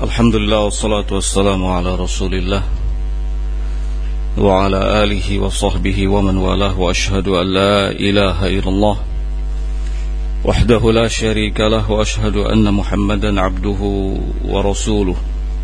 Alhamdulillah wassalatu wassalamu ala Rasulillah wa ala alihi wa sahbihi wa man walah wa ashhadu an la ilaha illallah wahdahu la syarika lah wa ashhadu anna Muhammadan abduhu wa rasuluh.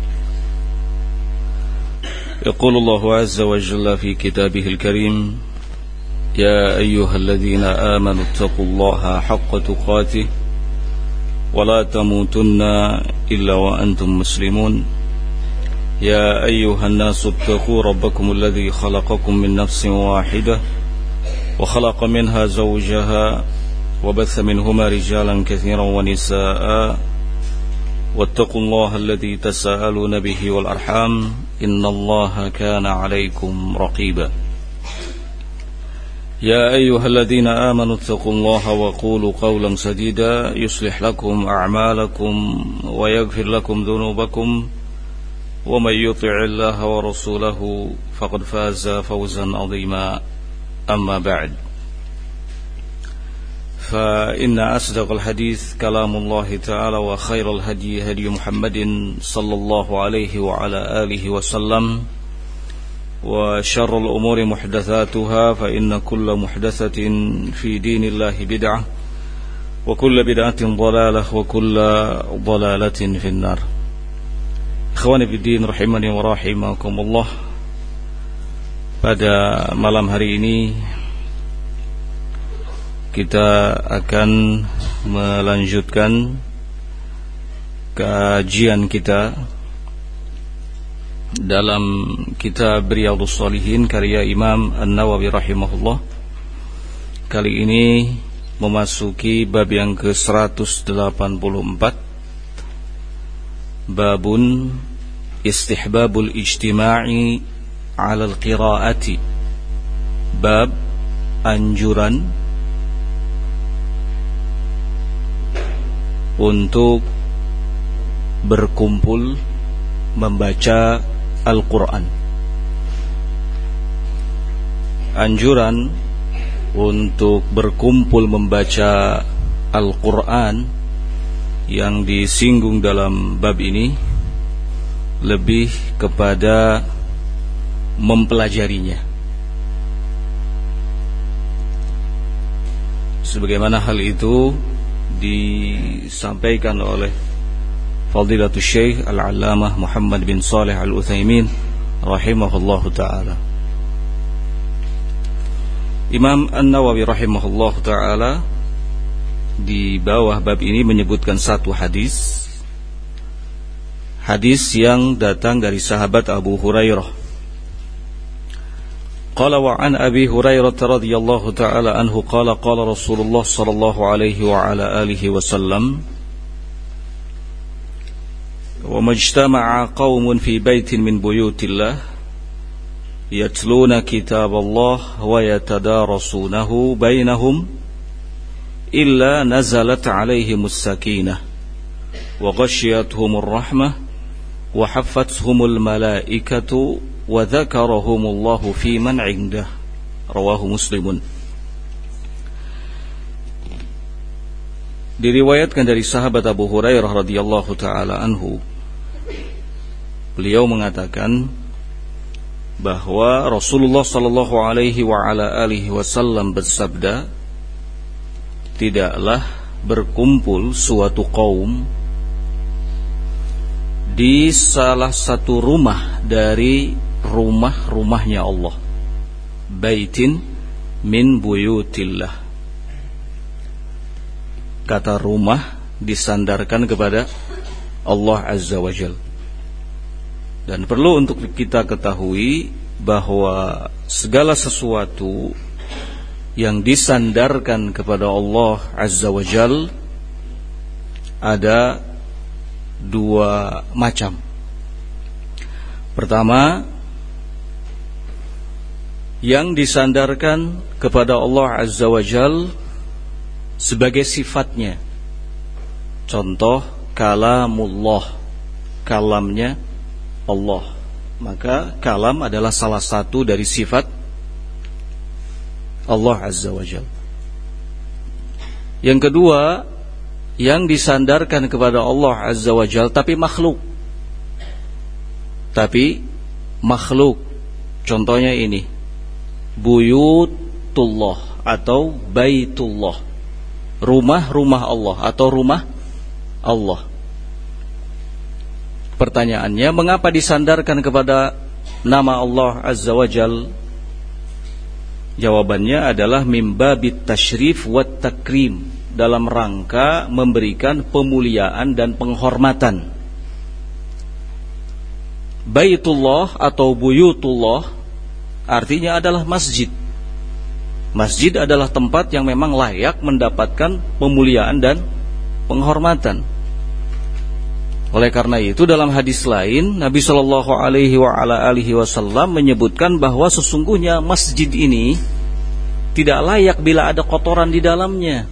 Yaqulu Allahu azza wa jalla fi kitabihil karim ya ayyuhalladzina amanu taqullaha haqqa tuqatih ولا تموتن إلا وأنتم مسلمون يا أيها الناس اتقوا ربكم الذي خلقكم من نفس واحدة وخلق منها زوجها وبث منهما رجالا كثيرا ونساء واتقوا الله الذي تساءلون به والأرحام إن الله كان عليكم رقيبا يا أيها الذين آمنوا اتقوا الله وقولوا قولا سديدا يصلح لكم أعمالكم ويغفر لكم ذنوبكم ومن يطع الله ورسوله فقد فاز فوزا عظيما أما بعد فإن أصدق الحديث كلام الله تعالى وخير الهدي هدي محمد صلى الله عليه وعلى آله وسلم وشر الأمور محدثاتها فإن كل محدثة في دين الله بدعة وكل بدعة ضلالة وكل ضلالة في النار. Ikhwani fi din rahimani wa rahimakumullah. Pada malam hari ini kita akan melanjutkan kajian kita dalam kitab Riyadhus Shalihin karya Imam An-Nawawi rahimahullah. Kali ini memasuki bab yang ke-184, babun istihbabul ijtima'i 'ala al-qira'ati, bab anjuran untuk berkumpul membaca Al-Quran. Anjuran untuk berkumpul membaca Al-Quran yang disinggung dalam bab ini lebih kepada mempelajarinya. Sebagaimana hal itu disampaikan oleh Fadilatul Syekh Al-Allamah Muhammad bin Salih Al-Utsaimin rahimahullahu ta'ala. Imam An-Nawawi rahimahullahu ta'ala di bawah bab ini menyebutkan satu hadis yang datang dari sahabat Abu Hurairah. Qala wa an Abi Hurairah radhiyallahu ta'ala anhu qala qala Rasulullah sallallahu alaihi wa ala alihi wasallam وَمَا اجْتَمَعَ قَوْمٌ فِي بَيْتٍ مِّن بُيُوتِ اللَّهِ يَتْلُونَ كِتَابَ اللَّهِ وَيَتَدَارَسُونَهُ بَيْنَهُمْ إِلَّا نَزَلَتْ عَلَيْهِمُ السَّكِينَةُ وَغَشِيَتْهُمُ الرَّحْمَةُ وَحَفَّتْهُمُ الْمَلَائِكَةُ وَذَكَرَهُمُ اللَّهُ فِي مَنْ عِندَهُ رواه مسلم. Diriwayatkan dari sahabat Abu Hurairah radhiyallahu taala anhu, beliau mengatakan bahwa Rasulullah sallallahu alaihi wa ala alihi wasallam bersabda, tidaklah berkumpul suatu kaum di salah satu rumah dari rumah-rumahnya Allah, baitin min buyutillah. Kata rumah disandarkan kepada Allah Azza wa Jal. Dan perlu untuk kita ketahui bahwa segala sesuatu yang disandarkan kepada Allah Azza wa Jal ada dua macam. Pertama, yang disandarkan kepada Allah Azza wa Jal sebagai sifatnya. Contoh kalamullah, kalamnya Allah. Maka kalam adalah salah satu dari sifat Allah Azza wa Jalla. Yang kedua, yang disandarkan kepada Allah Azza wa Jalla tapi makhluk. tapi makhluk. Contohnya ini, buyutullah atau baitullah, rumah-rumah Allah atau rumah Allah. Pertanyaannya, mengapa disandarkan kepada nama Allah Azza wa Jal? Jawabannya adalah mimbabit tasyrif wat takrim, dalam rangka memberikan pemuliaan dan penghormatan. Baitullah atau buyutullah artinya adalah masjid. Masjid adalah tempat yang memang layak mendapatkan pemuliaan dan penghormatan. Oleh karena itu dalam hadis lain Nabi sallallahu alaihi wasallam menyebutkan bahwa sesungguhnya masjid ini tidak layak bila ada kotoran di dalamnya.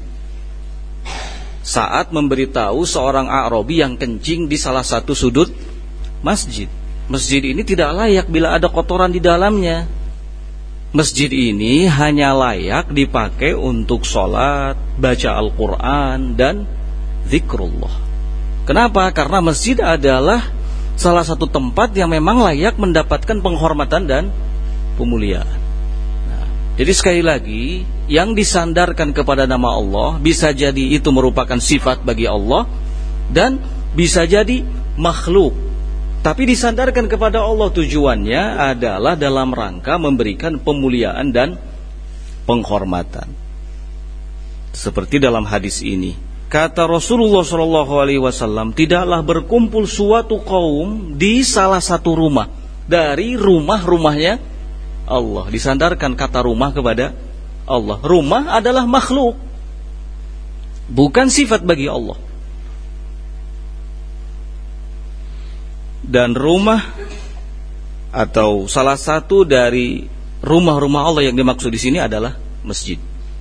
Saat memberitahu seorang A'rabi yang kencing di salah satu sudut masjid. Masjid ini tidak layak bila ada kotoran di dalamnya. Masjid ini hanya layak dipakai untuk sholat, baca Al-Quran, dan zikrullah. Kenapa? Karena masjid adalah salah satu tempat yang memang layak mendapatkan penghormatan dan pemuliaan. Nah, jadi sekali lagi, yang disandarkan kepada nama Allah bisa jadi itu merupakan sifat bagi Allah, dan bisa jadi makhluk. Tapi disandarkan kepada Allah, tujuannya adalah dalam rangka memberikan pemuliaan dan penghormatan. Seperti dalam hadis ini, kata Rasulullah SAW, tidaklah berkumpul suatu kaum di salah satu rumah dari rumah-rumahnya Allah. Disandarkan kata rumah kepada Allah. Rumah adalah makhluk, bukan sifat bagi Allah. Dan rumah atau salah satu dari rumah-rumah Allah yang dimaksud di sini adalah masjid.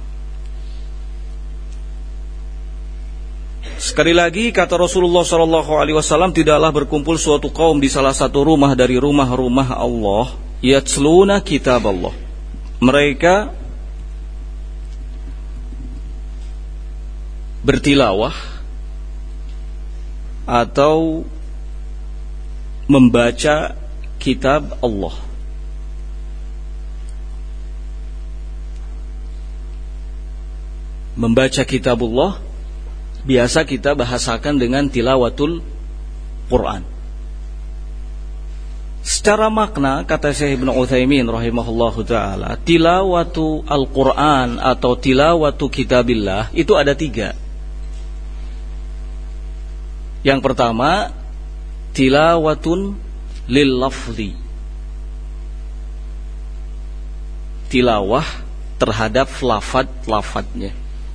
Sekali lagi kata Rasulullah SAW, tidaklah berkumpul suatu kaum di salah satu rumah dari rumah-rumah Allah, yatsluna kitab Allah. Mereka bertilawah atau membaca kitab Allah. Membaca kitab Allah biasa kita bahasakan dengan tilawatul Quran. Secara makna, kata Syekh Ibnu Utsaimin rahimahullahu taala, tilawatu Al-Quran atau tilawatu kitabillah itu ada 3. Yang pertama, tilawatun lil lafzi, tilawah terhadap lafadz-lafadznya.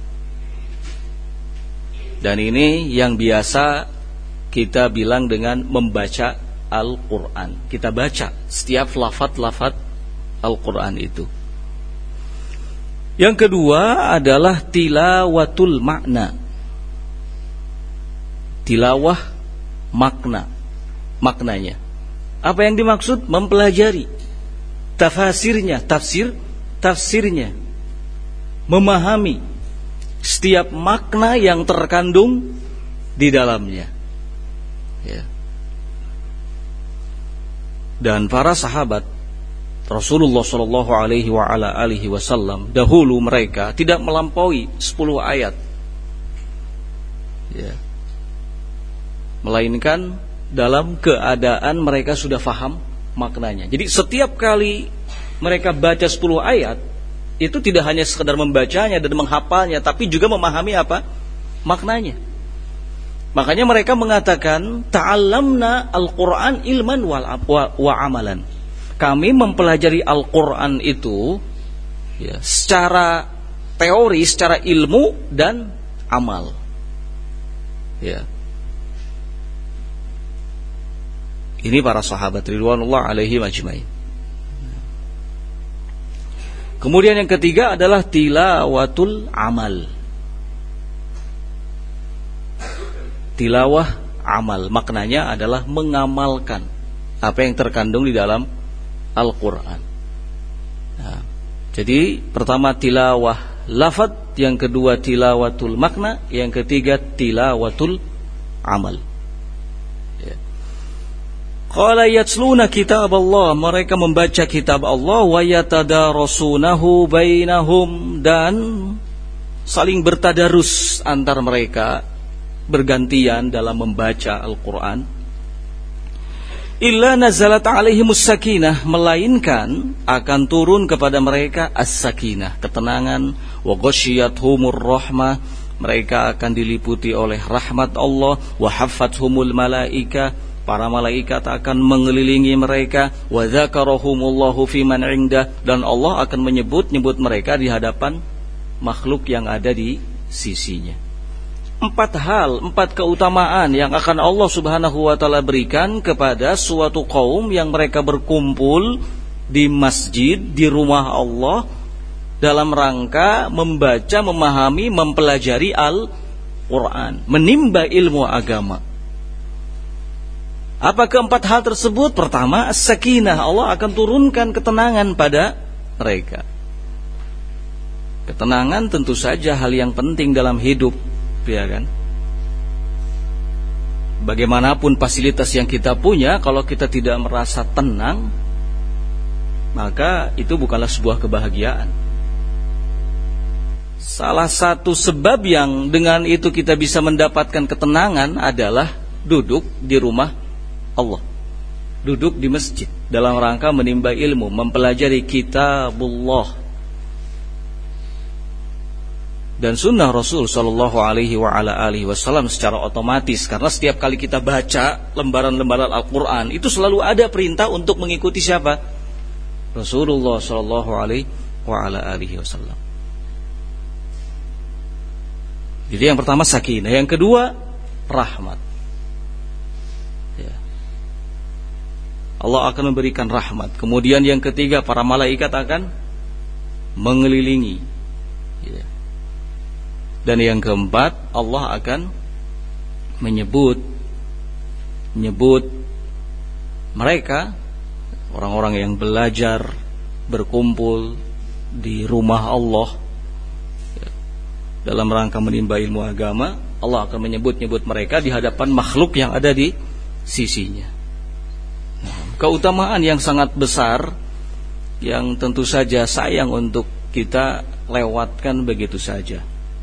Dan ini yang biasa kita bilang dengan membaca Al-Quran. Kita baca setiap lafadz-lafadz Al-Quran itu. Yang kedua adalah tilawatul makna, tilawah makna. Maknanya. Apa yang dimaksud? Mempelajari tafsirnya, tafsirnya. Memahami setiap makna yang terkandung di dalamnya. Ya. Dan para sahabat Rasulullah sallallahu alaihi wasallam dahulu mereka tidak melampaui 10 ayat. Ya. Melainkan dalam keadaan mereka sudah faham maknanya. Jadi setiap kali mereka baca 10 ayat, itu tidak hanya sekedar membacanya dan menghafalnya, tapi juga memahami apa? Maknanya. Makanya mereka mengatakan, ta'allamna al-Quran ilman wa amalan. Kami mempelajari Al-Quran itu ya, secara teori, secara ilmu dan amal. Ya. Ini para sahabat ridwanullah alaihi majma'in. Kemudian yang ketiga adalah tilawatul amal. Tilawah amal, maknanya adalah mengamalkan apa yang terkandung di dalam Al-Quran. Nah, jadi pertama tilawah lafadz, yang kedua tilawatul makna, yang ketiga tilawatul amal. Qala yatluna kitab Allah, mereka membaca kitab Allah, wa yatadarasunahu bainahum, dan saling bertadarus antar mereka, bergantian dalam membaca Al-Quran. Illa nazalat alaihimus sakinah, melainkan akan turun kepada mereka as-sakinah, ketenangan, wa ghasyiyatuhumur rahmah, mereka akan diliputi oleh rahmat Allah, wa haffathumul malaika, para malaikat akan mengelilingi mereka, wa dzakarahumullahu fiman 'indah, dan Allah akan menyebut mereka di hadapan makhluk yang ada di sisinya. 4 hal, 4 keutamaan yang akan Allah Subhanahu wa taala berikan kepada suatu kaum yang mereka berkumpul di masjid, di rumah Allah, dalam rangka membaca, memahami, mempelajari Al-Quran, menimba ilmu agama. Apa keempat hal tersebut? Pertama, as-sakinah, Allah akan turunkan ketenangan pada mereka. Ketenangan tentu saja hal yang penting dalam hidup, ya kan? Bagaimanapun fasilitas yang kita punya, kalau kita tidak merasa tenang, maka itu bukanlah sebuah kebahagiaan. Salah satu sebab yang dengan itu kita bisa mendapatkan ketenangan adalah duduk di rumah Allah, duduk di masjid dalam rangka menimba ilmu, mempelajari kitabullah dan sunnah Rasul sallallahu alaihi wasallam secara otomatis, karena setiap kali kita baca lembaran-lembaran Al-Quran itu selalu ada perintah untuk mengikuti siapa? Rasulullah sallallahu alaihi wasallam. Jadi yang pertama sakinah, yang kedua rahmat. Allah akan memberikan rahmat. Kemudian yang ketiga, para malaikat akan mengelilingi. Dan yang keempat, Allah akan menyebut mereka, orang-orang yang belajar, berkumpul di rumah Allah dalam rangka menimba ilmu agama. Allah akan menyebut mereka di hadapan makhluk yang ada di sisinya. Keutamaan yang sangat besar yang tentu saja sayang untuk kita lewatkan begitu saja.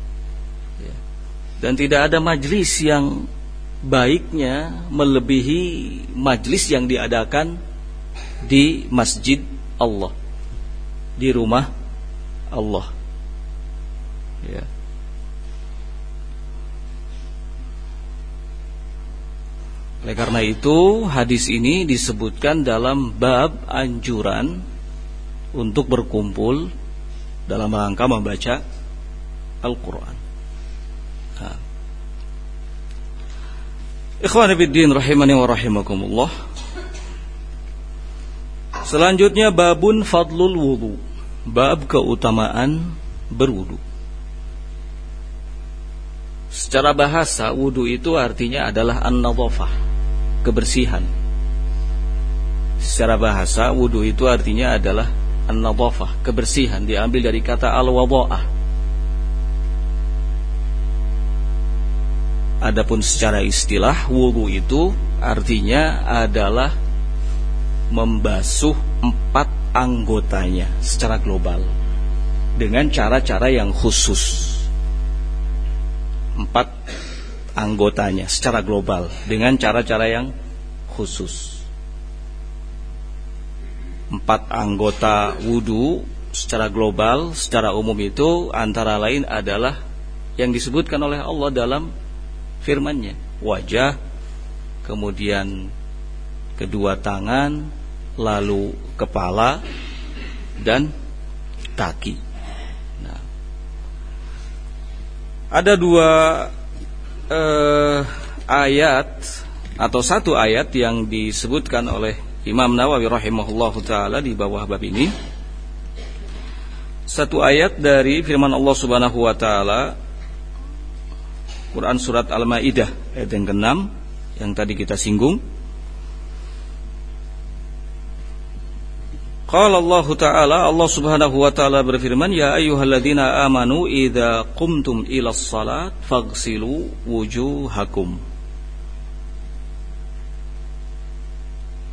Dan tidak ada majlis yang baiknya melebihi majlis yang diadakan di masjid Allah, di rumah Allah. Ya. Oleh karena itu, hadis ini disebutkan dalam bab anjuran untuk berkumpul dalam rangka membaca Al-Quran. Ikhwani fiddin rahimani wa rahimakumullah. Selanjutnya babun fadlul wudu, bab keutamaan berwudu. Secara bahasa, wudu itu artinya adalah an-nadhafah, kebersihan. Secara bahasa, wudu itu artinya adalah an-nadhafah, kebersihan, diambil dari kata al-wadha'ah. Adapun secara istilah, wudu itu artinya adalah membasuh 4 anggotanya secara global dengan cara-cara yang khusus. 4 anggotanya secara global dengan cara-cara yang khusus. 4 anggota wudu secara global, secara umum itu antara lain adalah yang disebutkan oleh Allah dalam firman-Nya, wajah, kemudian kedua tangan, lalu kepala dan kaki. Nah, ada 2 ayat atau 1 ayat yang disebutkan oleh Imam Nawawi rahimahullahu taala di bawah bab ini. 1 ayat dari firman Allah Subhanahu wa taala, Quran surat Al-Maidah ayat yang ke-6 yang tadi kita singgung. Qala Allah Ta'ala, Allah Subhanahu wa taala berfirman, ya ayyuhalladzina amanu idza qumtum ilas salat faghsilu wujuhakum.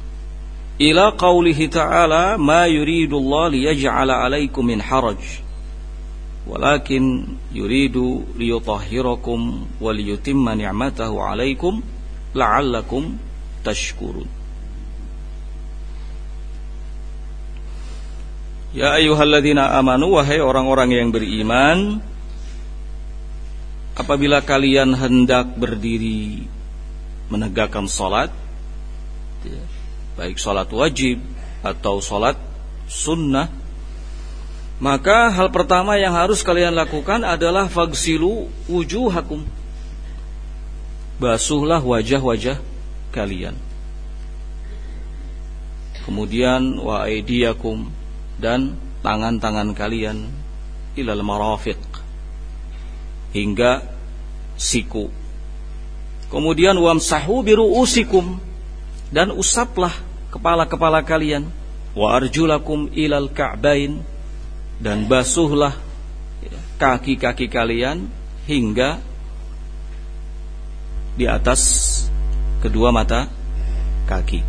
ila qaulihi ta'ala ma yuridullahu liyaj'ala 'alaikum min haraj walakin yuridu liyutahhirakum wa liyutimma ni'matahu 'alaikum la'allakum tashkurun. Ya ayyuhalladzina amanu, wahai orang-orang yang beriman, apabila kalian hendak berdiri menegakkan salat, baik salat wajib atau salat sunnah, maka hal pertama yang harus kalian lakukan adalah fagsilu wujuhakum, basuhlah wajah-wajah kalian. Kemudian wa aydiyakum, dan tangan-tangan kalian ilal marafiq, hingga siku. Kemudian wamsahu biru'usikum, dan usaplah kepala-kepala kalian. Wa arjulakum ilal ka'bain, dan basuhlah kaki-kaki kalian hingga di atas kedua mata kaki.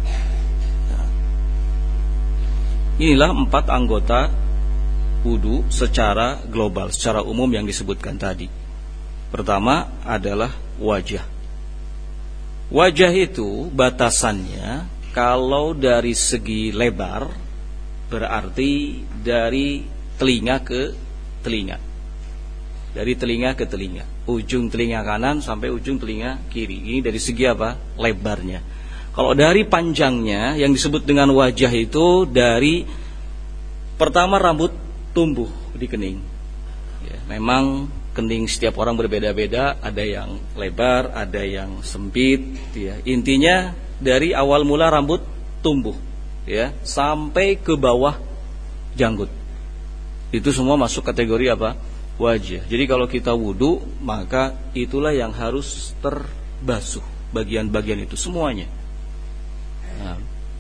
Inilah 4 anggota wudu secara global, secara umum yang disebutkan tadi. Pertama adalah wajah. Wajah itu batasannya kalau dari segi lebar berarti dari telinga ke telinga. Dari telinga ke telinga. Ujung telinga kanan sampai ujung telinga kiri. Ini dari segi apa? Lebarnya. Kalau dari panjangnya yang disebut dengan wajah itu dari pertama rambut tumbuh di kening. Ya, memang kening setiap orang berbeda-beda, ada yang lebar, ada yang sempit. Ya. Intinya dari awal mula rambut tumbuh, ya, sampai ke bawah janggut. Itu semua masuk kategori apa? Wajah. Jadi kalau kita wudu, maka itulah yang harus terbasuh, bagian-bagian itu semuanya. Nah,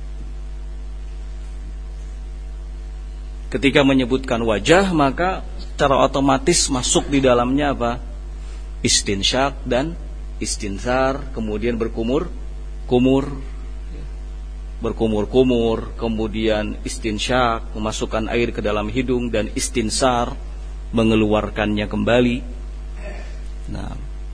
ketika menyebutkan wajah, maka secara otomatis masuk di dalamnya apa? Istinsyak dan istinsar, kemudian berkumur-kumur, kemudian istinsyak, memasukkan air ke dalam hidung, dan istinsar, mengeluarkannya kembali. Nah,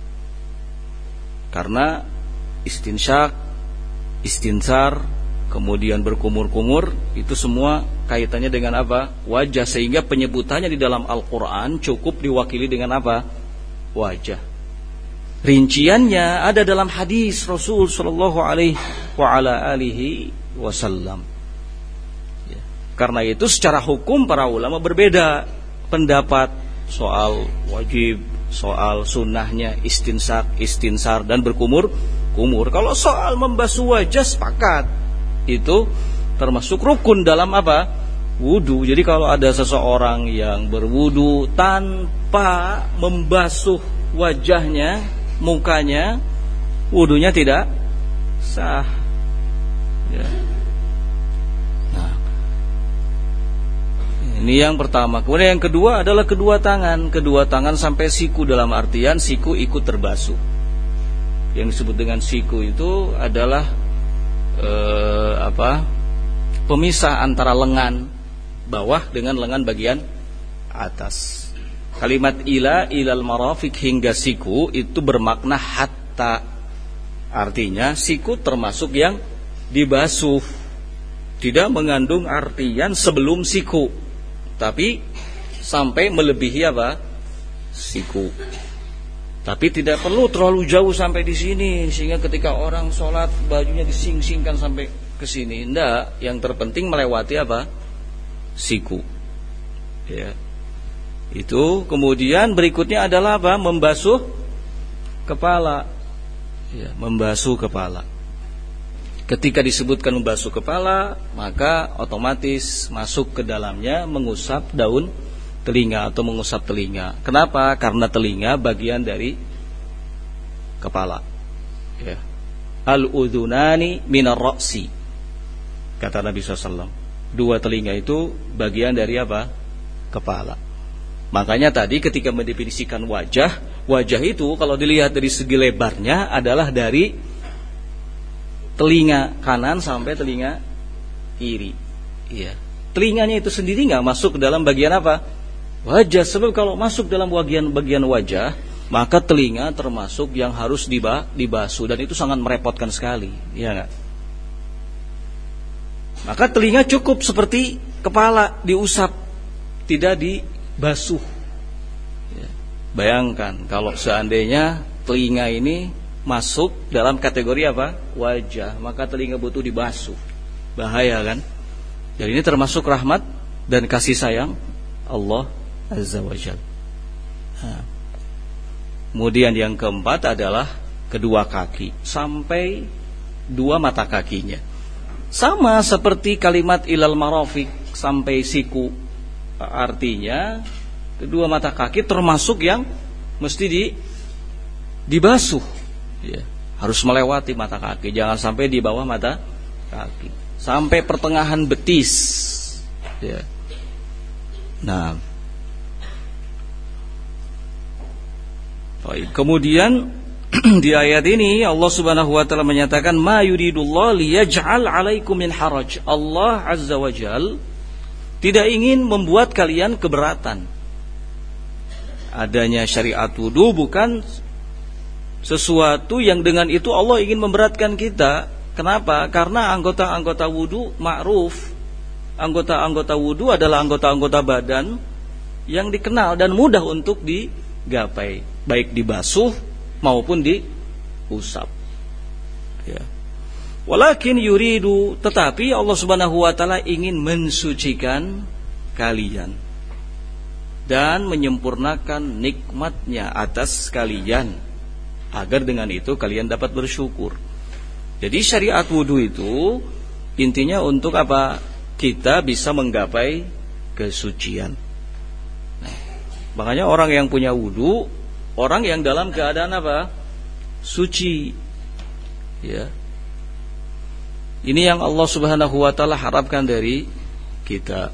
karena istinsyak, istinsar, kemudian berkumur-kumur, itu semua kaitannya dengan apa? Wajah, sehingga penyebutannya di dalam Al-Quran cukup diwakili dengan apa? Wajah. Rinciannya ada dalam hadis Rasul Sallallahu Alaihi Wasallam. Ya. Karena itu secara hukum para ulama berbeda pendapat soal wajib, soal sunnahnya istinsar dan berkumur-kumur. Kalau soal membasuh wajah sepakat, itu termasuk rukun dalam apa? Wudu. Jadi kalau ada seseorang yang berwudu tanpa membasuh wajahnya, mukanya, wudunya tidak sah. Ya. Nah, ini yang pertama. Kemudian yang kedua adalah kedua tangan sampai siku, dalam artian siku ikut terbasuh. Yang disebut dengan siku itu adalah pemisah antara lengan bawah dengan lengan bagian atas. Kalimat ilal marafiq, hingga siku, itu bermakna hatta. Artinya siku termasuk yang dibasuh, tidak mengandung artian sebelum siku, tapi sampai melebihi apa? Siku. Tapi tidak perlu terlalu jauh sampai di sini, sehingga ketika orang sholat bajunya dising-singkan sampai ke sini. Tidak, yang terpenting melewati apa? Siku. Ya. Itu. Kemudian berikutnya adalah apa? Membasuh kepala. Ya, membasuh kepala. Ketika disebutkan membasuh kepala, maka otomatis masuk ke dalamnya mengusap daun telinga atau mengusap telinga. Kenapa? Karena telinga bagian dari kepala. Ya. Al-udhunani minar ra'si, kata Nabi SAW. 2 telinga itu bagian dari apa? Kepala. Makanya tadi ketika mendefinisikan wajah itu kalau dilihat dari segi lebarnya adalah dari telinga kanan sampai telinga kiri. Ya. Telinganya itu sendiri nggak masuk ke dalam bagian apa? Wajah. Sebab kalau masuk dalam bagian wajah, maka telinga termasuk yang harus dibasuh, dan itu sangat merepotkan sekali, ya nggak? Maka telinga cukup seperti kepala, diusap, tidak dibasuh. Ya. Bayangkan kalau seandainya telinga ini masuk dalam kategori apa? Wajah, maka telinga butuh dibasuh. Bahaya kan? Jadi ini termasuk rahmat dan kasih sayang Allah Azza wa Jalla. Kemudian yang keempat adalah kedua kaki sampai dua mata kakinya. Sama seperti kalimat ilal marafiq sampai siku. Artinya kedua mata kaki termasuk yang mesti dibasuh. Ya, harus melewati mata kaki, jangan sampai di bawah mata kaki. Sampai pertengahan betis. Ya. Nah, kemudian di ayat ini Allah Subhanahu wa taala menyatakan ma yuridullah liyaj'al 'alaikum min haraj. Allah Azza wa Jalla tidak ingin membuat kalian keberatan. Adanya syariat wudu bukan sesuatu yang dengan itu Allah ingin memberatkan kita. Kenapa? Karena anggota-anggota wudu ma'ruf. Anggota-anggota wudu adalah anggota-anggota badan yang dikenal dan mudah untuk digapai, baik dibasuh maupun diusap. Ya. Walakin yuridu, tetapi Allah Subhanahu wa taala ingin mensucikan kalian dan menyempurnakan nikmatnya atas kalian, agar dengan itu kalian dapat bersyukur. Jadi syariat wudu itu intinya untuk apa? Kita bisa menggapai kesucian. Nah, makanya orang yang punya wudu, orang yang dalam keadaan apa? Suci. Ya. Ini yang Allah Subhanahu wa taala harapkan dari kita.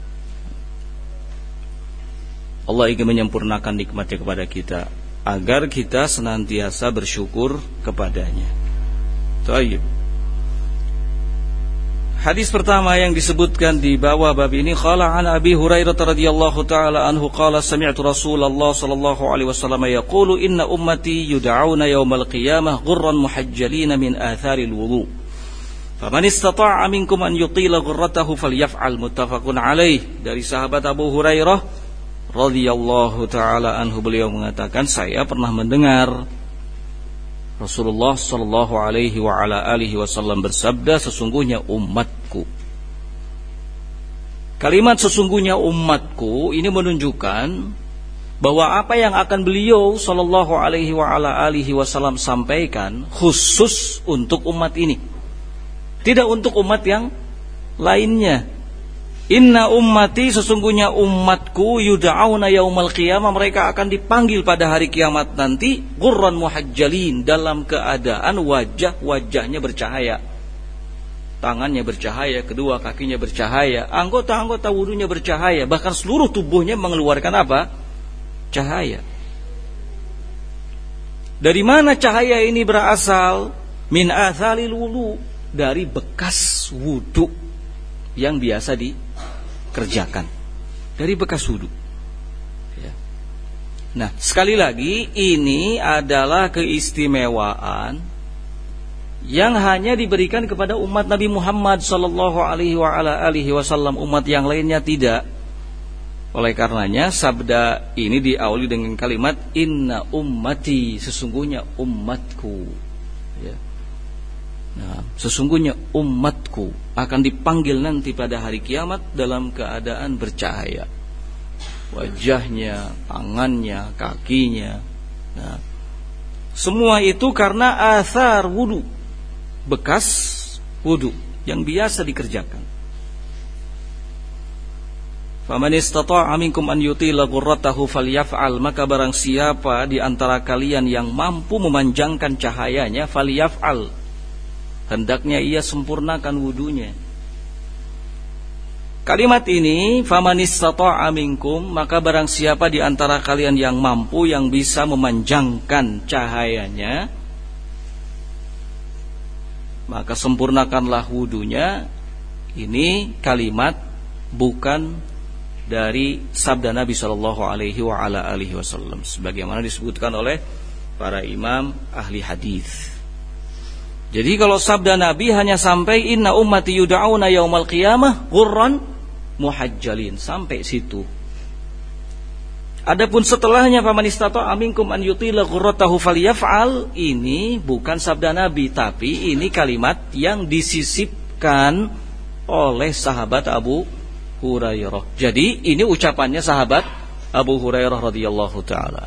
Allah ingin menyempurnakan nikmatnya kepada kita agar kita senantiasa bersyukur kepadanya. Baik. Hadis pertama yang disebutkan di bawah bab ini, qala an Abi Hurairah radhiyallahu taala anhu qala sami'tu Rasulullah sallallahu alaihi wasallam yaqulu inna ummati yud'auna yaumal qiyamah ghurran muhajjalin min atharil wudu. Faman istata'a minkum an yutila ghurratahu falyaf'al, muttafaqun alaih. Dari sahabat Abu Hurairah radhiyallahu taala anhu, beliau mengatakan, saya pernah mendengar Rasulullah sallallahu alaihi wa ala alihi wasallam bersabda, sesungguhnya umatku. Kalimat sesungguhnya umatku ini menunjukkan bahwa apa yang akan beliau sallallahu alaihi wa ala alihi wasallam sampaikan khusus untuk umat ini, tidak untuk umat yang lainnya. Inna ummati, sesungguhnya umatku, yud'auna yaumal qiyamah, mereka akan dipanggil pada hari kiamat nanti, ghurran muhajjalin, dalam keadaan wajah-wajahnya bercahaya, tangannya bercahaya, kedua kakinya bercahaya, anggota-anggota wudunya bercahaya, bahkan seluruh tubuhnya mengeluarkan apa? Cahaya. Dari mana cahaya ini berasal? Min athalil wudu, dari bekas wudu yang biasa dikerjakan, dari bekas wudu. Ya. Nah, sekali lagi ini adalah keistimewaan yang hanya diberikan kepada umat Nabi Muhammad sallallahu alaihi wa ala alihi wasallam, umat yang lainnya tidak. Oleh karenanya sabda ini diawali dengan kalimat inna ummati, sesungguhnya umatku. Ya. Nah, sesungguhnya umatku akan dipanggil nanti pada hari kiamat dalam keadaan bercahaya, wajahnya, tangannya, kakinya. Nah, semua itu karena athar wudu, bekas wudu yang biasa dikerjakan. Faman istata'a minkum an yutila ghurratahu falyaf'al, maka barang siapa di antara kalian yang mampu memanjangkan cahayanya, falyaf'al, hendaknya ia sempurnakan wudunya. Kalimat ini, faman istata'a minkum, maka barang siapa di antara kalian yang mampu, yang bisa memanjangkan cahayanya, maka sempurnakanlah wudunya. Ini kalimat bukan dari sabda Nabi sallallahu alaihi wa ala alihi wasallam sebagaimana disebutkan oleh para imam ahli hadis. Jadi kalau sabda Nabi hanya sampai inna ummati yud'auna yaumal qiyamah ghurran muhajjalin, sampai situ. Adapun setelahnya faman istata'a minkum an yutila ghurratahu falyaf'al, ini bukan sabda Nabi, tapi ini kalimat yang disisipkan oleh sahabat Abu Hurairah. Jadi ini ucapannya sahabat Abu Hurairah radhiyallahu taala.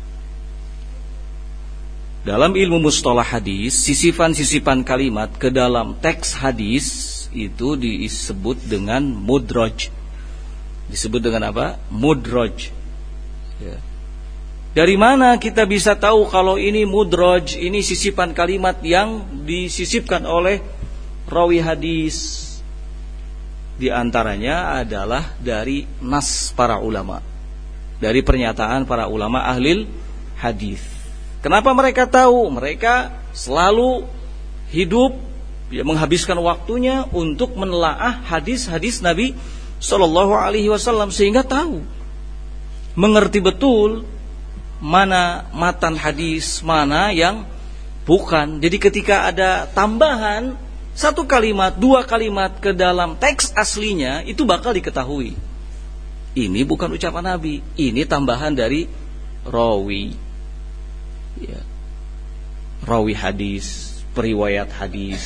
Dalam ilmu mustalah hadis, sisipan-sisipan kalimat ke dalam teks hadis itu disebut dengan mudraj. Disebut dengan apa? Mudraj. Ya. Dari mana kita bisa tahu kalau ini mudraj, ini sisipan kalimat yang disisipkan oleh rawi hadis? Di antaranya adalah dari nas para ulama, dari pernyataan para ulama ahli hadis. Kenapa mereka tahu? Mereka selalu hidup, menghabiskan waktunya untuk menelaah hadis-hadis Nabi Sallallahu Alaihi Wasallam sehingga tahu, mengerti betul mana matan hadis, mana yang bukan. Jadi ketika ada tambahan satu kalimat, dua kalimat ke dalam teks aslinya, itu bakal diketahui. Ini bukan ucapan Nabi, ini tambahan dari rawi. Ya. Rawi hadis, periwayat hadis.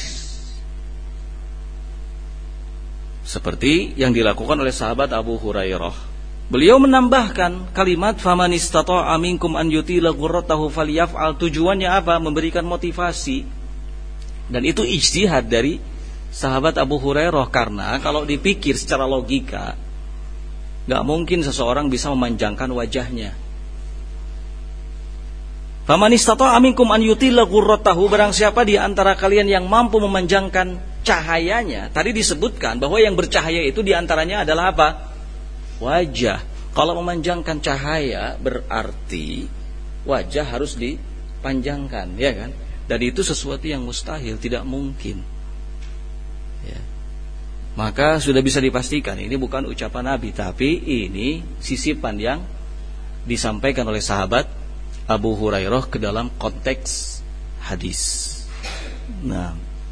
Seperti yang dilakukan oleh sahabat Abu Hurairah. Beliau menambahkan kalimat faman istata'a minkum an yutila ghurratahu falyaf'al. Tujuannya apa? Memberikan motivasi. Dan itu ijtihad dari sahabat Abu Hurairah, karena kalau dipikir secara logika, gak mungkin seseorang bisa memanjangkan wajahnya. Faman istata'a minkum an yutila ghurratahu, barang siapa di antara kalian yang mampu memanjangkan cahayanya. Tadi disebutkan bahwa yang bercahaya itu di antaranya adalah apa? Wajah. Kalau memanjangkan cahaya berarti wajah harus dipanjangkan, ya kan? Dan itu sesuatu yang mustahil, tidak mungkin. Ya. Maka sudah bisa dipastikan ini bukan ucapan Nabi, tapi ini sisipan yang disampaikan oleh sahabat Abu Hurairah ke dalam konteks hadis. Nah,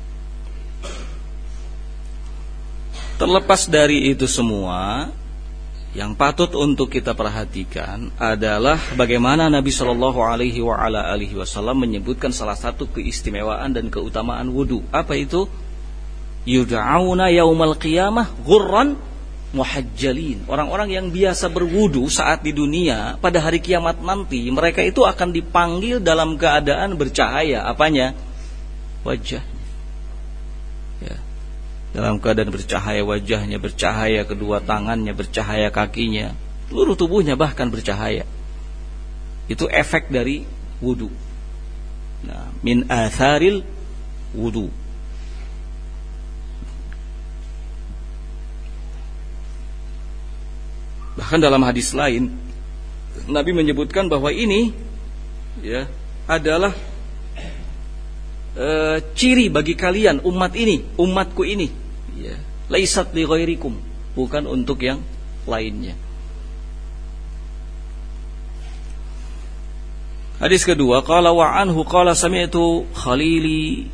terlepas dari itu semua, yang patut untuk kita perhatikan adalah bagaimana Nabi Shallallahu Alaihi Wasallam menyebutkan salah satu keistimewaan dan keutamaan wudu. Apa itu? Yud'auna yaumal qiyamah ghurran muhajjalin. Orang-orang yang biasa berwudu saat di dunia, pada hari kiamat nanti mereka itu akan dipanggil dalam keadaan bercahaya. Apanya? Wajah. Ya. Dalam keadaan bercahaya wajahnya, bercahaya kedua tangannya, bercahaya kakinya, seluruh tubuhnya bahkan bercahaya. Itu efek dari wudu. Nah, min atharil wudu. Bahkan dalam hadis lain Nabi menyebutkan bahwa ini ya adalah ciri bagi kalian umat ini, umatku ini. Ya, laisat li ghairikum, bukan untuk yang lainnya. Hadis kedua, qala wa anhu qala sami'tu Khalili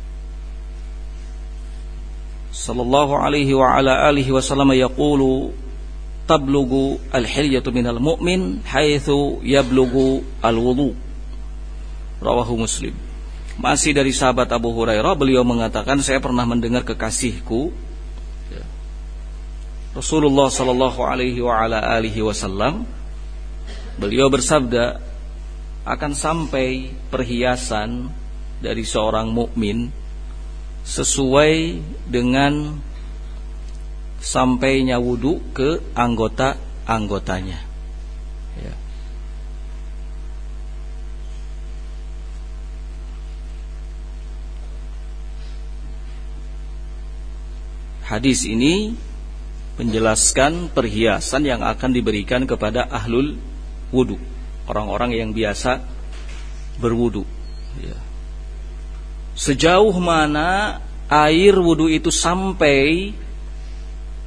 sallallahu alaihi wa ala alihi wasallam yaqulu tablugu al-hilyatu minal mu'min haitsu yablugu al-wudu. Rawahu Muslim. Masih dari sahabat Abu Hurairah, beliau mengatakan, saya pernah mendengar kekasihku Rasulullah sallallahu alaihi wa ala alihi wasallam, beliau bersabda, akan sampai perhiasan dari seorang mukmin sesuai dengan sampainya wudu ke anggota-anggotanya. Ya. Hadis ini menjelaskan perhiasan yang akan diberikan kepada ahlul wudu, orang-orang yang biasa berwudu. Ya. Sejauh mana air wudu itu sampai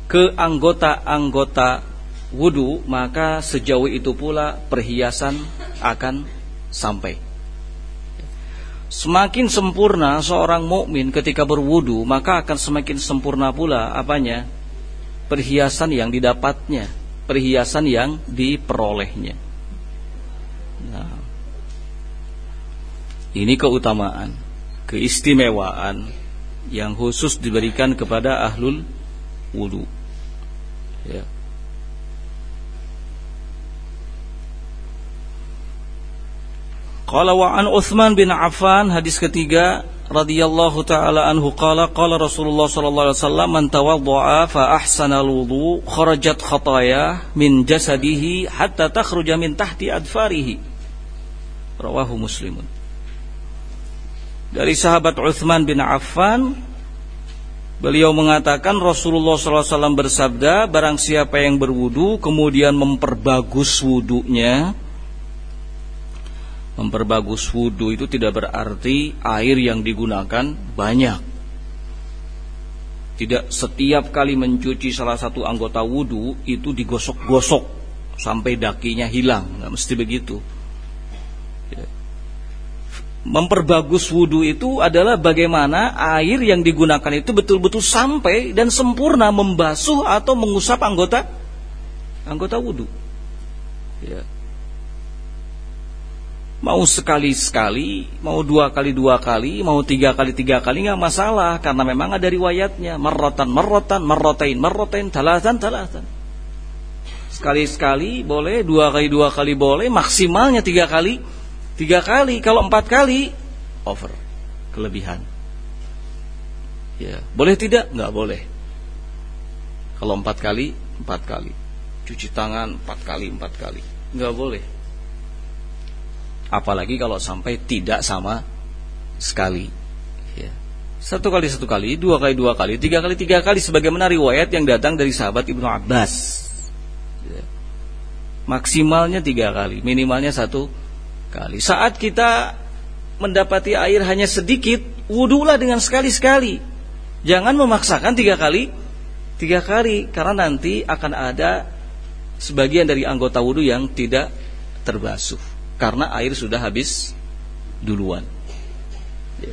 ke anggota-anggota wudu, maka sejauh itu pula perhiasan akan sampai. Semakin sempurna seorang mukmin ketika berwudu, maka akan semakin sempurna pula apanya? Perhiasan yang didapatnya, perhiasan yang diperolehnya. Nah, ini keutamaan, keistimewaan yang khusus diberikan kepada ahlul wudu. Ya. Qala wa an Utsman bin Affan, hadis ketiga, radhiyallahu taala anhu qala Rasulullah sallallahu alaihi wasallam, man tawaddaa fa ahsana al-wudu kharajat khataya min jasadihi hatta takhruja min tahti adfarihi. Rawahu Muslimun. Dari sahabat Utsman bin Affan, beliau mengatakan Rasulullah sallallahu alaihi wasallam bersabda, barang siapa yang berwudu kemudian memperbagus wudunya. Memperbagus wudu itu tidak berarti air yang digunakan banyak. Tidak setiap kali mencuci salah satu anggota wudu itu digosok-gosok sampai dakinya hilang, nggak mesti begitu. Memperbagus wudu itu adalah bagaimana air yang digunakan itu betul-betul sampai dan sempurna membasuh atau mengusap anggota wudu. Ya. Mau sekali-sekali, mau 2 kali 2 kali, mau 3 kali 3 kali nggak masalah, karena memang ada riwayatnya, marratan, marratain, talatan. Sekali-sekali boleh, 2 kali 2 kali boleh, maksimalnya 3 kali 3 kali. Kalau 4 kali over, kelebihan. Ya, boleh tidak? Nggak boleh. Kalau 4 kali 4 kali, cuci tangan 4 kali 4 kali, nggak boleh. Apalagi kalau sampai tidak sama sekali. Ya. 1 kali 1 kali, 2 kali 2 kali, 3 kali 3 kali, sebagaimana riwayat yang datang dari sahabat Ibnu Abbas. Ya. Maksimalnya 3 kali, minimalnya 1 kali. Saat kita mendapati air hanya sedikit, wudulah dengan sekali-sekali. Jangan memaksakan 3 kali 3 kali, karena nanti akan ada sebagian dari anggota wudu yang tidak terbasuh karena air sudah habis duluan. Ya.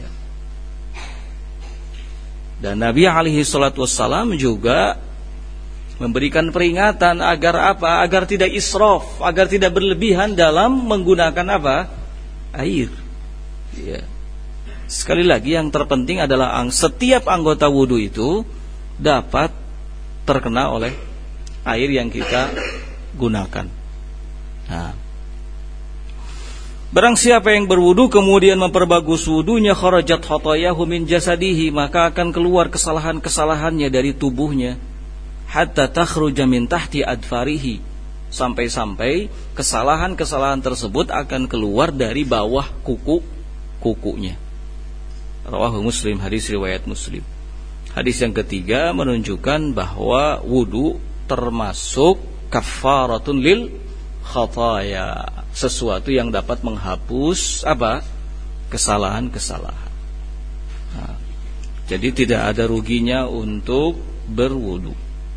Dan Nabi alaihi salatu wassalam juga memberikan peringatan agar apa? Agar tidak israf, agar tidak berlebihan dalam menggunakan apa? Air. Ya. Sekali lagi yang terpenting adalah setiap anggota wudu itu dapat terkena oleh air yang kita gunakan. Nah, barang siapa yang berwudu kemudian memperbagus wudunya, kharajat khatayahu min jasadihi, maka akan keluar kesalahan-kesalahannya dari tubuhnya, hatta takhruja min tahti adfarihi, sampai-sampai kesalahan-kesalahan tersebut akan keluar dari bawah kukunya. Rawahu Muslim, hadis riwayat Muslim. Hadis yang ketiga menunjukkan bahwa wudu termasuk kafaratun lil khataya, sesuatu yang dapat menghapus apa? Kesalahan-kesalahan. Nah, jadi tidak ada ruginya untuk berwudu.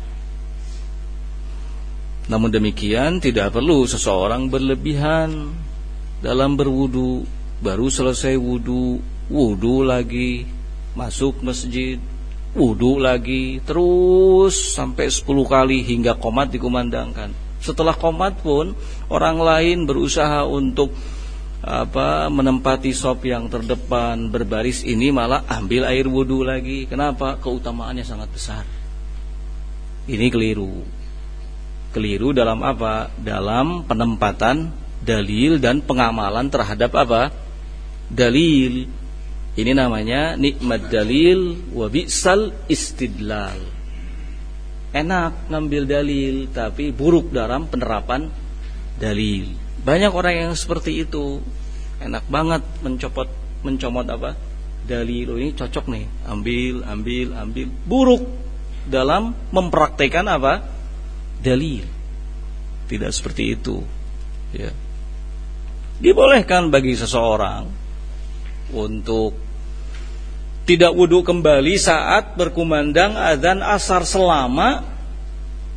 Namun demikian tidak perlu seseorang berlebihan dalam berwudu. Baru selesai wudu lagi, masuk masjid, wudu lagi, terus sampai 10 kali hingga qomat dikumandangkan. Setelah qomat pun orang lain berusaha untuk menempati sop yang terdepan, berbaris, ini malah ambil air wudu lagi. Kenapa? Keutamaannya sangat besar. Ini keliru dalam apa? Dalam penempatan dalil dan pengamalan terhadap apa? Dalil. Ini namanya nikmat dalil wa bi'sal istidlal. Enak ngambil dalil, tapi buruk dalam penerapan dalil. Banyak orang yang seperti itu. Enak banget mencomot apa? Dalil. Ini cocok nih, ambil. Buruk dalam mempraktekkan apa? Dalil. Tidak seperti itu. Ya. Dibolehkan bagi seseorang untuk tidak wudu kembali saat berkumandang azan asar selama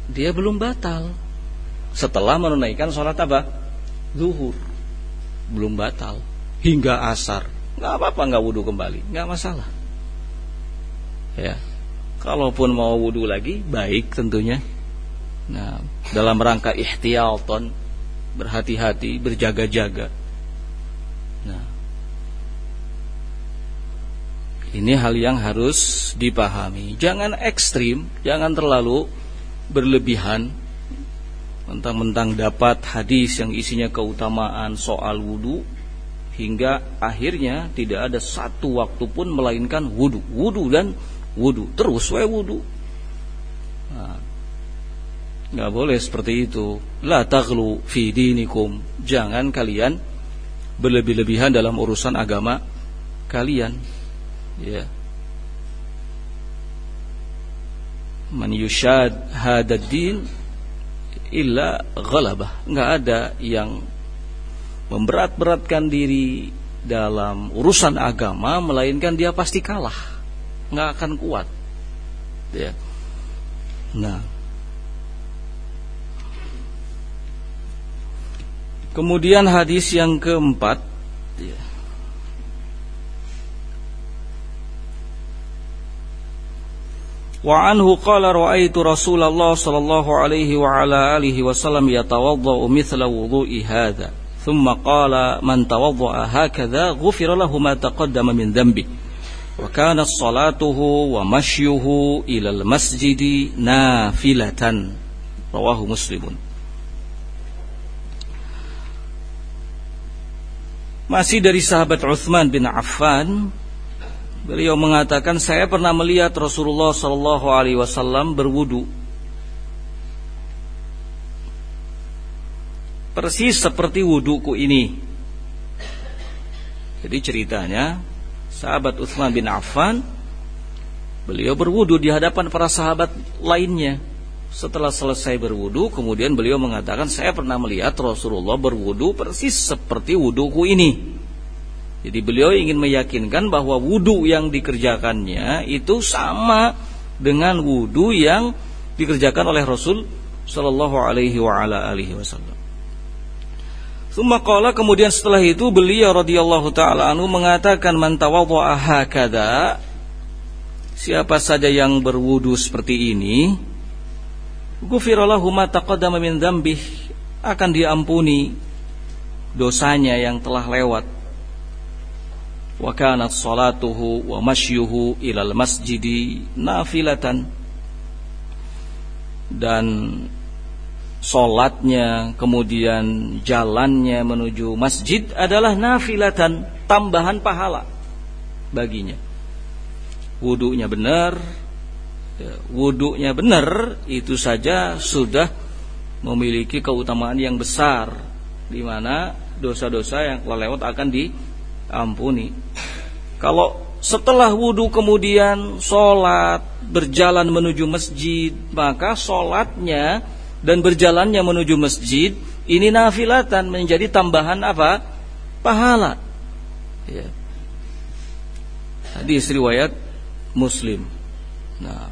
dia belum batal. Setelah menunaikan sholat apa? Zuhur. Belum batal. Hingga asar. Nggak apa-apa nggak wudu kembali. Nggak masalah. Ya. Kalaupun mau wudu lagi, baik tentunya. Nah, dalam rangka ihtiyatan, berhati-hati, berjaga-jaga. Nah, ini hal yang harus dipahami. Jangan ekstrim, jangan terlalu berlebihan. Mentang-mentang dapat hadis yang isinya keutamaan soal wudu, hingga akhirnya tidak ada satu waktu pun melainkan wudu, wudu dan wudu, terus wudu. Nah, nggak boleh seperti itu. La taghlu fi dinikum. Jangan kalian berlebih-lebihan dalam urusan agama kalian. Ya. Man yushad hadad din illa ghalabah. Nggak ada yang memberat-beratkan diri dalam urusan agama melainkan dia pasti kalah, nggak akan kuat. Ya. Nah, kemudian hadis yang keempat, ya. Wa anhu qala ra'aitu Rasulullah sallallahu alaihi wa ala alihi wasallam yatawaddau mithla wudu'i hadha thumma qala man tawadda'a hakadha ghufira lahu ma taqaddama min dhanbi wa kanat salatuhu wa mashyuhu ila al-masjidi nafilatan rawahu Muslimun. Masih dari sahabat Utsman bin Affan, beliau mengatakan, saya pernah melihat Rasulullah sallallahu alaihi wasallam berwudu persis seperti wuduku ini. Jadi ceritanya, sahabat Utsman bin Affan, beliau berwudu di hadapan para sahabat lainnya. Setelah selesai berwudu, kemudian beliau mengatakan, saya pernah melihat Rasulullah berwudu persis seperti wuduku ini. Jadi beliau ingin meyakinkan bahwa wudu yang dikerjakannya itu sama dengan wudu yang dikerjakan oleh Rasul sallallahu alaihi wa ala alihi wasallam. Tsumma qala, kemudian setelah itu beliau radhiyallahu taala anhu mengatakan, man tawaddaa hakadha, siapa saja yang berwudu seperti ini, ghufira lahu ma taqaddama min dzambih, akan diampuni dosanya yang telah lewat. Wa kanat salatuhu wa mashyuhu ilal masjidi nafilatan, dan salatnya kemudian jalannya menuju masjid adalah nafilatan, tambahan pahala baginya. Wudunya benar, wudunya benar itu saja sudah memiliki keutamaan yang besar, di mana dosa-dosa yang telah lewat akan diampuni. Kalau setelah wudu kemudian sholat, berjalan menuju masjid, maka sholatnya dan berjalannya menuju masjid ini nafilatan, menjadi tambahan apa? Pahala. Ya. Hadis riwayat Muslim. Nah,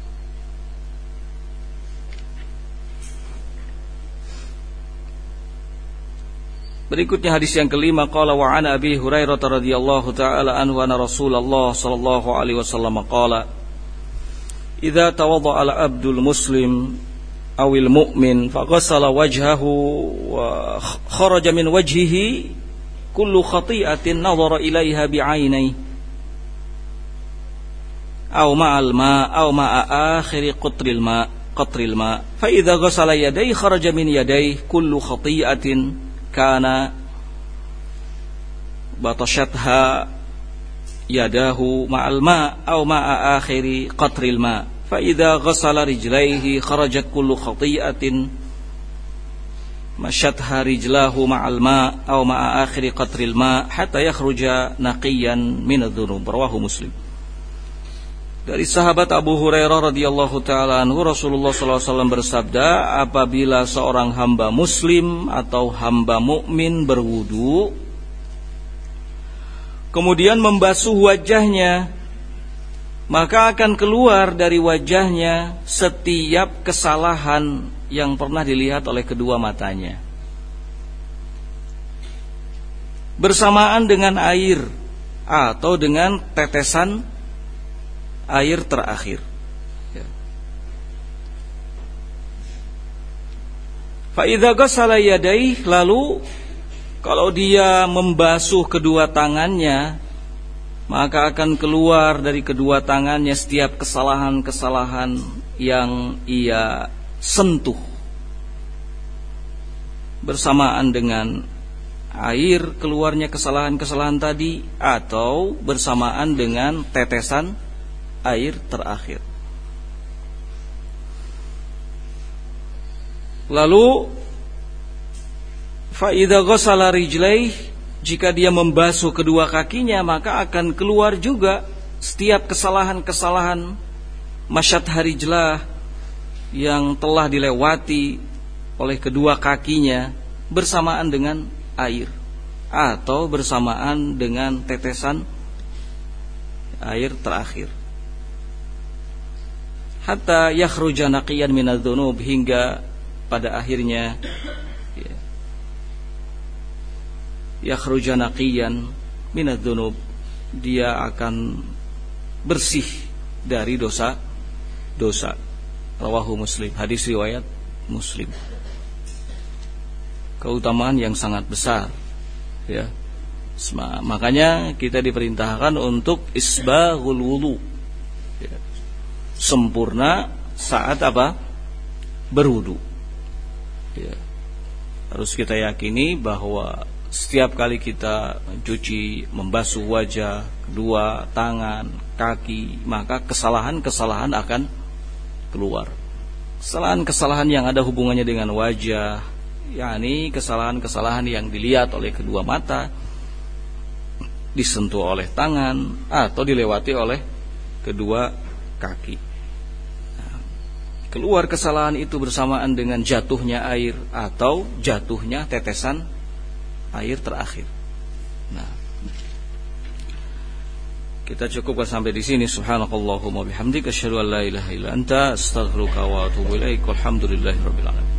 berikutnya hadis yang kelima, qala wa an Abi Hurairah radhiyallahu taala anhu anna Rasulullah sallallahu alaihi wasallam qala, idza tawaddaa al-abdul muslim awil mu'min faghassala wajhahu wa kharaja min wajhihi kullu khati'atin nadhara ilaiha bi'ainaihi aw ma'al ma aw ma'a akhiri qatril ma fa idza ghassala yadayhi kharaja min yadayhi kullu khati'atin kana batashatha yadahu ma'al ma aw ma'a akhiri qatril ma fa idza ghassala rijlaihi kharajat kullu khati'atin mashatha rijlahu ma'al ma aw ma'a akhiri qatril ma hatta yakhruja naqiyan min adh-dhunub. Rawahu Muslim. Dari sahabat Abu Hurairah radhiyallahu taala anhu, Rasulullah sallallahu alaihi wasallam bersabda, apabila seorang hamba muslim atau hamba mukmin berwudu kemudian membasuh wajahnya maka akan keluar dari wajahnya setiap kesalahan yang pernah dilihat oleh kedua matanya, bersamaan dengan air atau dengan tetesan air terakhir. Fa idza ghassala yadayhi, lalu kalau dia membasuh kedua tangannya, maka akan keluar dari kedua tangannya setiap kesalahan-kesalahan yang ia sentuh, bersamaan dengan air keluarnya kesalahan-kesalahan tadi atau bersamaan dengan tetesan air terakhir. Lalu fa idza ghassala rijlaih, jika dia membasuh kedua kakinya, maka akan keluar juga setiap kesalahan-kesalahan masyad harijlah yang telah dilewati oleh kedua kakinya bersamaan dengan air atau bersamaan dengan tetesan air terakhir. Hatta yakhruja naqiyan minadz-dzunub, hingga pada akhirnya yakhruja naqiyan minadz-dzunub, dia akan bersih dari dosa-dosa. Rawahu Muslim, hadis riwayat Muslim. Keutamaan yang sangat besar, ya. Makanya kita diperintahkan untuk isbaghul wudu, ya. Sempurna saat apa? Berwudu, ya. Harus kita yakini bahwa setiap kali kita mencuci, membasuh wajah, kedua tangan, kaki, maka kesalahan-kesalahan akan keluar. Kesalahan-kesalahan yang ada hubungannya dengan wajah, yakni kesalahan-kesalahan yang dilihat oleh kedua mata, disentuh oleh tangan, atau dilewati oleh kedua kaki. Nah, keluar kesalahan itu bersamaan dengan jatuhnya air atau jatuhnya tetesan air terakhir. Nah, kita cukupkan sampai di sini. Subhanakallahumma bihamdika asyhadu an la ilaha illa anta astaghfiruka wa atubu ilaik. Walhamdulillahirabbil alamin.